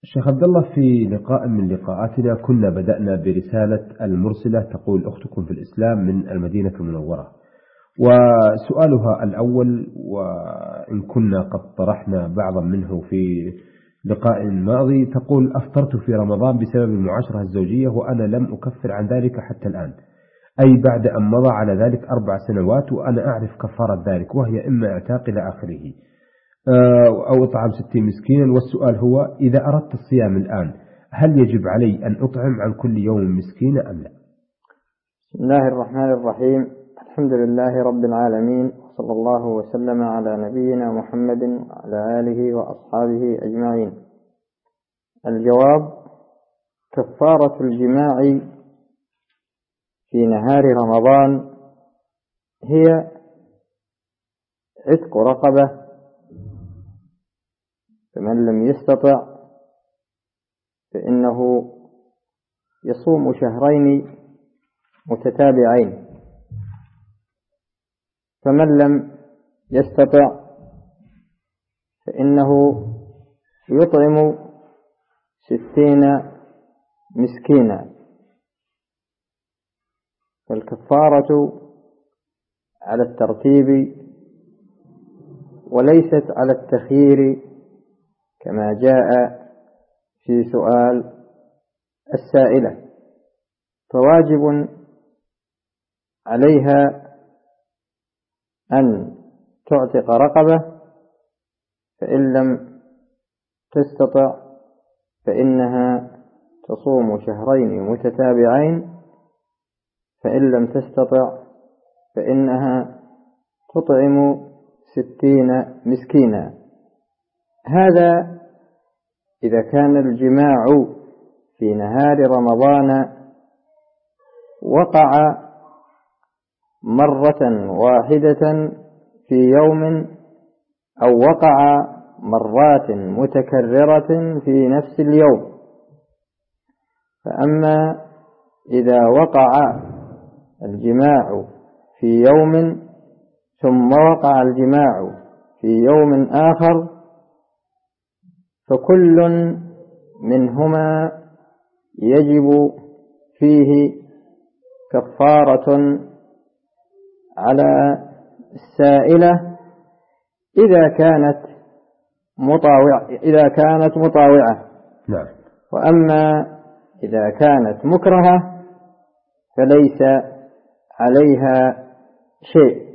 شيخ عبد الله، في لقاء من لقاءاتنا كنا بدأنا برسالة المرسلة تقول أختكم في الإسلام من المدينة المنورة، وسؤالها الأول، وإن كنا قد طرحنا بعضا منه في لقاء ماضي، تقول: أفطرت في رمضان بسبب المعاشرة الزوجية وأنا لم أكفر عن ذلك حتى الآن، أي بعد أن مضى على ذلك 4 سنوات، وأنا أعرف كفارة ذلك، وهي إما اعتاق إلى آخره أو إطعام 60 مسكينا. والسؤال هو: إذا أردت الصيام الآن هل يجب علي أن أطعم عن كل يوم مسكينا أم لا؟ بسم الله الرحمن الرحيم. الحمد لله رب العالمين، صلى الله وسلم على نبينا محمد وعلى آله وأصحابه أجمعين. الجواب: كفارة الجماع في نهار رمضان هي عتق رقبة، فمن لم يستطع فإنه يصوم شهرين متتابعين، فمن لم يستطع فإنه يطعم 60 مسكينا. فالكفارة على الترتيب وليست على التخيير كما جاء في سؤال السائلة، فواجب عليها أن تعتق رقبة، فإن لم تستطع فإنها تصوم شهرين متتابعين، فإن لم تستطع فإنها تطعم 60 مسكينا. هذا إذا كان الجماع في نهار رمضان وقع مرة واحدة في يوم، أو وقع مرات متكررة في نفس اليوم. فأما إذا وقع الجماع في يوم ثم وقع الجماع في يوم آخر، فكل منهما يجب فيه كفارة على السائلة إذا كانت مطاوعة. نعم. وأما إذا كانت مكرهة فليس عليها شيء.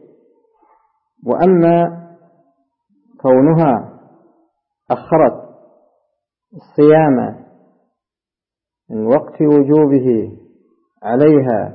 وأما كونها أخرت الصيام من وقت وجوبه عليها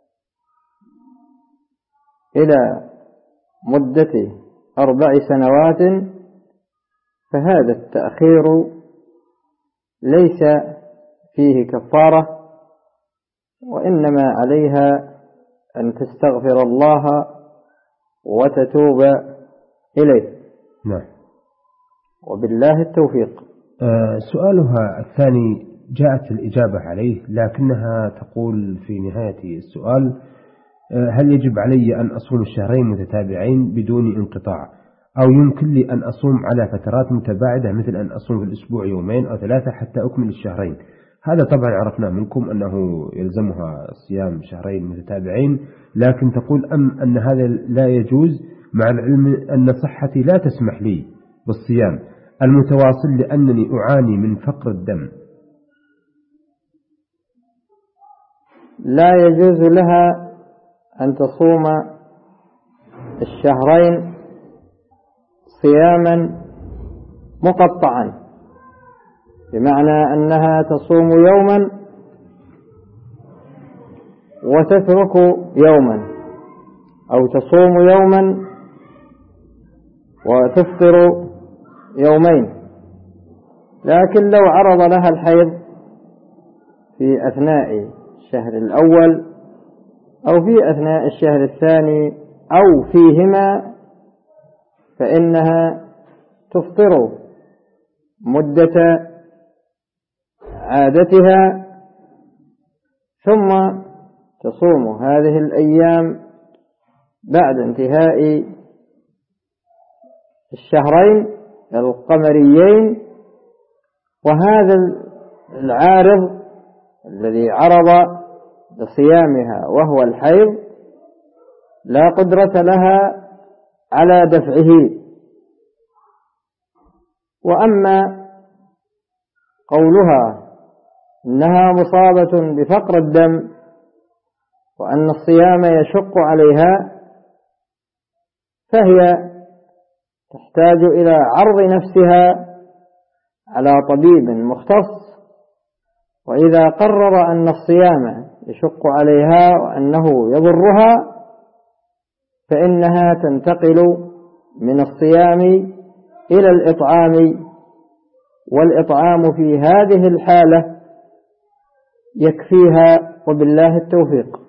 إلى مدة 4 سنوات، فهذا التأخير ليس فيه كفارة، وإنما عليها أن تستغفر الله وتتوب إليه. نعم. وبالله التوفيق. سؤالها الثاني جاءت الإجابة عليه، لكنها تقول في نهاية السؤال: هل يجب علي أن أصوم الشهرين متتابعين بدون انقطاع، أو يمكن لي أن أصوم على فترات متباعدة، مثل أن أصوم في الأسبوع 2 أو 3 حتى أكمل الشهرين؟ هذا طبعا عرفنا منكم أنه يلزمها صيام شهرين متتابعين، لكن تقول أن هذا لا يجوز، مع العلم أن صحتي لا تسمح لي بالصيام المتواصل لأنني أعاني من فقر الدم. لا يجوز لها أن تصوم الشهرين صياما مقطعا، بمعنى أنها تصوم يوما وتترك يوما، أو تصوم يوما وتفطر يومين. لكن لو عرض لها الحيض في أثناء الشهر الأول أو في أثناء الشهر الثاني أو فيهما، فإنها تفطر مدة عادتها، ثم تصوم هذه الأيام بعد انتهاء الشهرين القمريين وهذا العارض الذي عرض لصيامها وهو الحيض لا قدرة لها على دفعه. وأما قولها إنها مصابة بفقر الدم وأن الصيام يشق عليها، فهي تحتاج إلى عرض نفسها على طبيب مختص، وإذا قرر أن الصيام يشق عليها وأنه يضرها فإنها تنتقل من الصيام إلى الإطعام، والإطعام في هذه الحالة يكفيها وبالله التوفيق.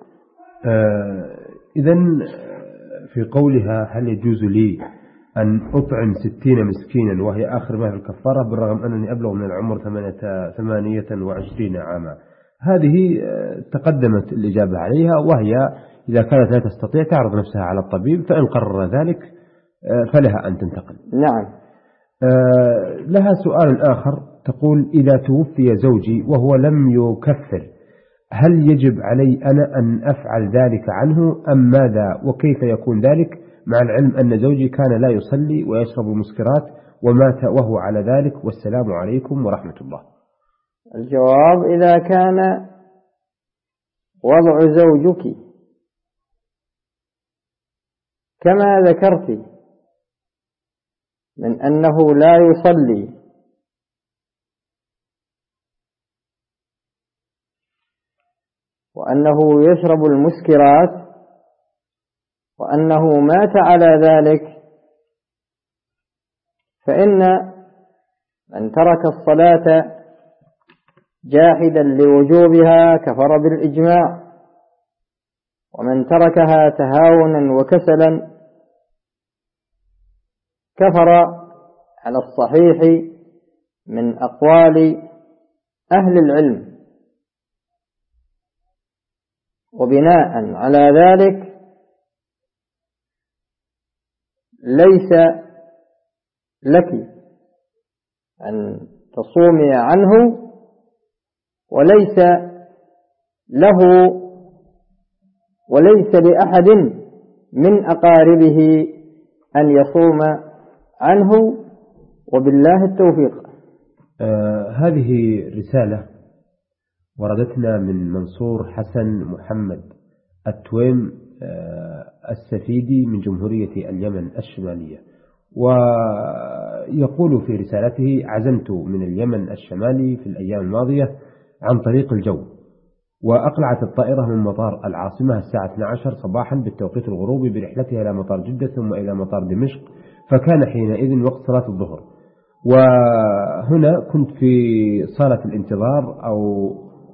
إذن في قولها هل يجوز لي أن أطعم 60 مسكينا وهي آخر ما في الكفارة بالرغم أنني أبلغ من العمر 28 عاما، هذه تقدمت الإجابة عليها، وهي إذا كانت لا تستطيع تعرض نفسها على الطبيب، فإن قرر ذلك فلها أن تنتقل. نعم. لها سؤال آخر، تقول إذا توفي زوجي وهو لم يكفر هل يجب علي أنا أن أفعل ذلك عنه أم ماذا، وكيف يكون ذلك مع العلم أن زوجي كان لا يصلي ويشرب المسكرات ومات وهو على ذلك، والسلام عليكم ورحمة الله. الجواب: إذا كان وضع زوجك كما ذكرت من أنه لا يصلي وأنه يشرب المسكرات وأنه مات على ذلك، فإن من ترك الصلاة جاحدا لوجوبها كفر بالإجماع، ومن تركها تهاونا وكسلا كفر على الصحيح من أقوال أهل العلم. وبناء على ذلك ليس لك أن تصومي عنه، وليس له وليس لأحد من أقاربه أن يصوم عنه، وبالله التوفيق. هذه رسالة وردتنا من منصور حسن محمد التويم السفيدي من جمهورية اليمن الشمالية، ويقول في رسالته: عزمت من اليمن الشمالي في الأيام الماضية عن طريق الجو، وأقلعت الطائرة من مطار العاصمة الساعة 12 صباحا بالتوقيت الغروبي برحلتها إلى مطار جدة ثم إلى مطار دمشق، فكان حينئذ وقت صلاة الظهر، وهنا كنت في صالة الانتظار أو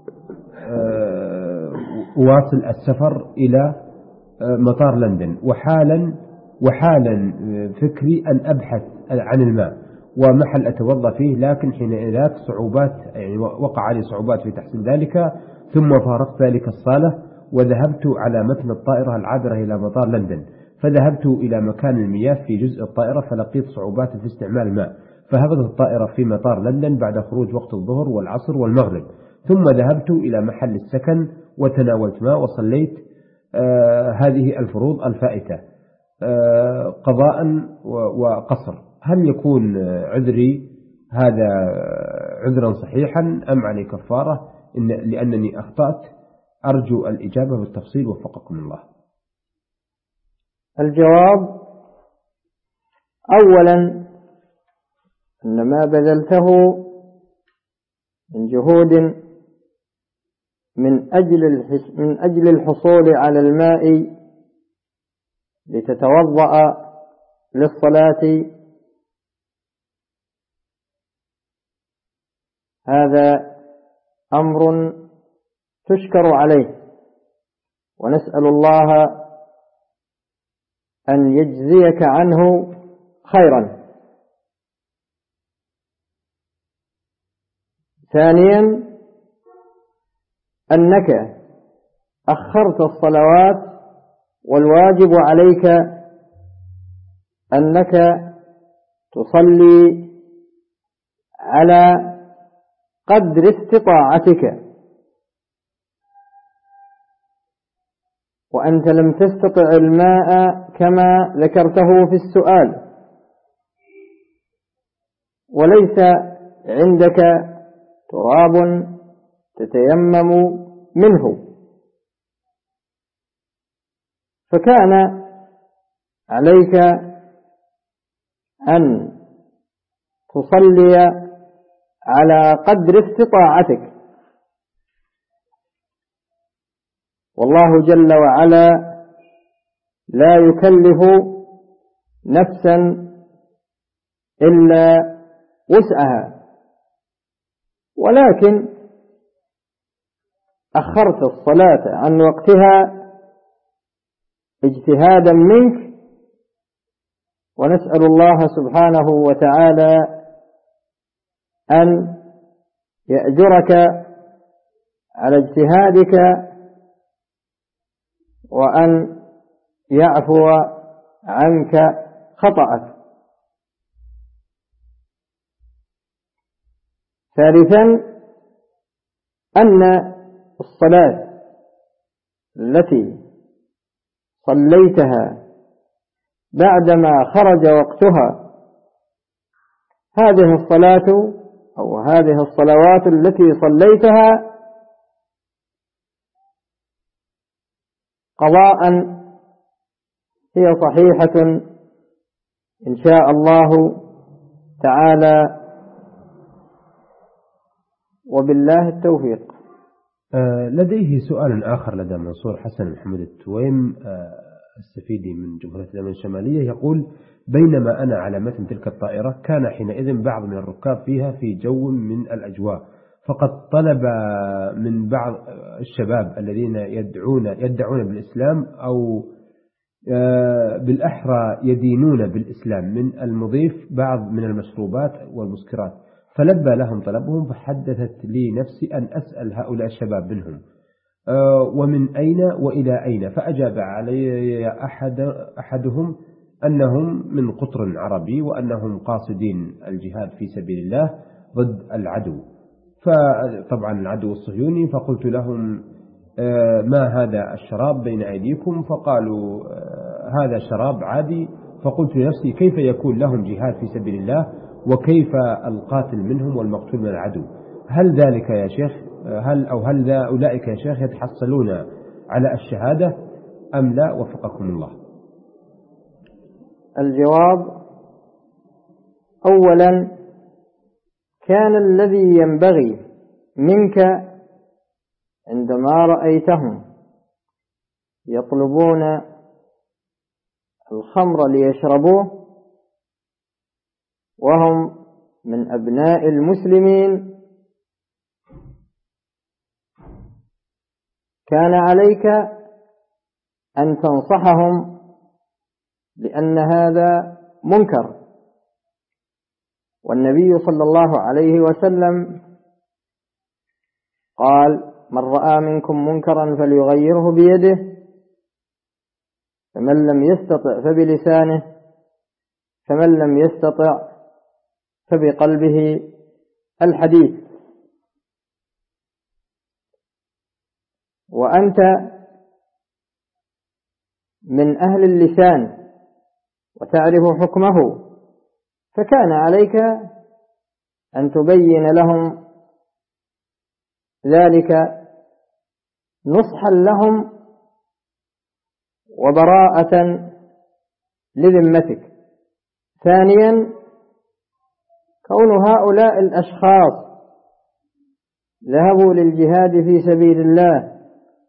أواصل السفر إلى مطار لندن، وحالا فكري أن أبحث عن الماء ومحل أتوضأ فيه، لكن حينئذ صعوبات، يعني وقع لي صعوبات في تحصيل ذلك، ثم فارقت ذلك الصالة وذهبت على متن الطائرة العابرة إلى مطار لندن، فذهبت إلى مكان المياه في جزء الطائرة فلقيت صعوبات في استعمال الماء، فهبطت الطائرة في مطار لندن بعد خروج وقت الظهر والعصر والمغرب، ثم ذهبت إلى محل السكن وتناولت ماء وصليت هذه الفروض الفائتة قضاء وقصر. هل يكون عذري هذا عذرا صحيحا أم علي كفارة لأنني أخطأت؟ أرجو الإجابة بالتفصيل وفقكم الله. الجواب: أولا أن ما بذلته من جهود من أجل الحصول على الماء لتتوضأ للصلاة هذا أمر تشكر عليه، ونسأل الله أن يجزيك عنه خيرا. ثانيا أنك أخرت الصلوات، والواجب عليك أنك تصلي على قدر استطاعتك، وأنت لم تستطع الماء كما ذكرته في السؤال، وليس عندك تراب تتيمم منه، فكان عليك أن تصلي على قدر استطاعتك. والله جل وعلا لا يكلف نفسا إلا وسعها، ولكن أخرت الصلاة عن وقتها اجتهادا منك، ونسأل الله سبحانه وتعالى أن يأجرك على اجتهادك، وأن يعفو عنك خطأك. ثالثا، أن الصلاة التي صليتها بعدما خرج وقتها، هذه الصلاة أو هذه الصلوات التي صليتها قضاء هي صحيحة إن شاء الله تعالى، وبالله التوفيق. لديه سؤال آخر لدى منصور حسن محمد التويم السفيدي من جمهورية اليمن الشمالية، يقول: بينما أنا على متن تلك الطائرة كان حينئذ بعض من الركاب فيها في جو من الأجواء، فقد طلب من بعض الشباب الذين يدعون بالإسلام أو بالأحرى يدينون بالإسلام من المضيف بعض من المشروبات والمسكرات، فلبى لهم طلبهم، فحدثت لي نفسي أن أسأل هؤلاء الشباب منهم ومن أين وإلى أين، فأجاب علي أحدهم أنهم من قطر عربي وأنهم قاصدين الجهاد في سبيل الله ضد العدو، فطبعا العدو الصهيوني. فقلت لهم: ما هذا الشراب بين أيديكم؟ فقالوا: هذا شراب عادي. فقلت لنفسي: كيف يكون لهم جهاد في سبيل الله، وكيف القاتل منهم والمقتول من العدو؟ هل ذلك يا شيخ هل أولئك يا شيخ يتحصلون على الشهادة أم لا؟ وفقكم الله. الجواب: أولا، كان الذي ينبغي منك عندما رأيتهم يطلبون الخمر ليشربوه وهم من أبناء المسلمين، كان عليك أن تنصحهم لأن هذا منكر. والنبي صلى الله عليه وسلم قال: من رأى منكم منكرا فليغيره بيده، فمن لم يستطع فبلسانه، فمن لم يستطع فبقلبه. الحديث. وأنت من أهل اللسان وتعرف حكمه، فكان عليك أن تبين لهم ذلك نصحا لهم وبراءة لذمتك. ثانيا، كون هؤلاء الأشخاص ذهبوا للجهاد في سبيل الله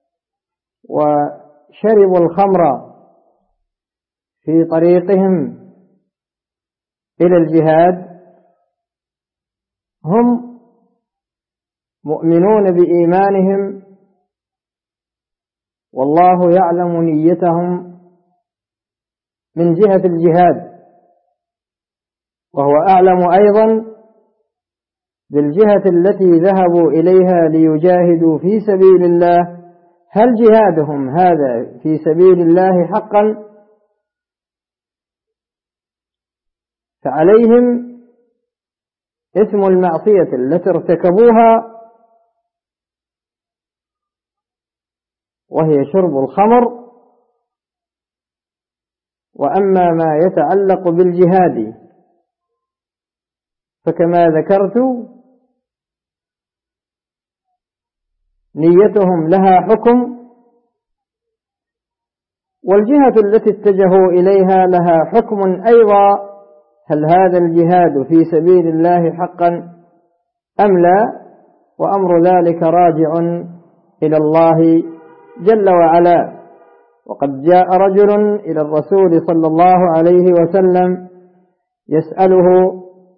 وشربوا الخمر في طريقهم إلى الجهاد، هم مؤمنون بإيمانهم، والله يعلم نيتهم من جهة الجهاد، وهو أعلم أيضا بالجهة التي ذهبوا إليها ليجاهدوا في سبيل الله، هل جهادهم هذا في سبيل الله حقا؟ فعليهم اسم المعصية التي ارتكبوها، وهي شرب الخمر. وأما ما يتعلق بالجهاد فكما ذكرت نيتهم لها حكم، والجهة التي اتجهوا إليها لها حكم أيضا، هل هذا الجهاد في سبيل الله حقا أم لا؟ وأمر ذلك راجع إلى الله جل وعلا. وقد جاء رجل إلى الرسول صلى الله عليه وسلم يسأله،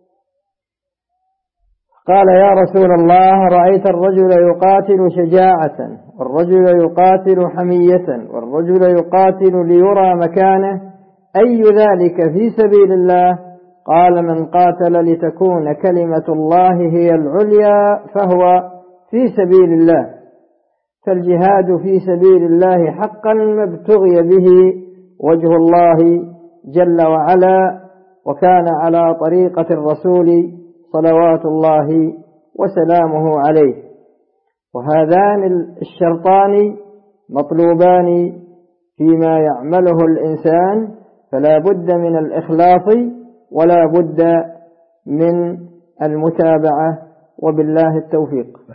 قال: يا رسول الله، رأيت الرجل يقاتل شجاعة، والرجل يقاتل حمية، والرجل يقاتل ليرى مكانه، أي ذلك في سبيل الله؟ قال: من قاتل لتكون كلمة الله هي العليا فهو في سبيل الله. فالجهاد في سبيل الله حقا ما ابتغي به وجه الله جل وعلا، وكان على طريقة الرسول صلوات الله وسلامه عليه. وهذان الشرطان مطلوبان فيما يعمله الإنسان، فلا بد من الإخلاص ولا بد من المتابعة، وبالله التوفيق.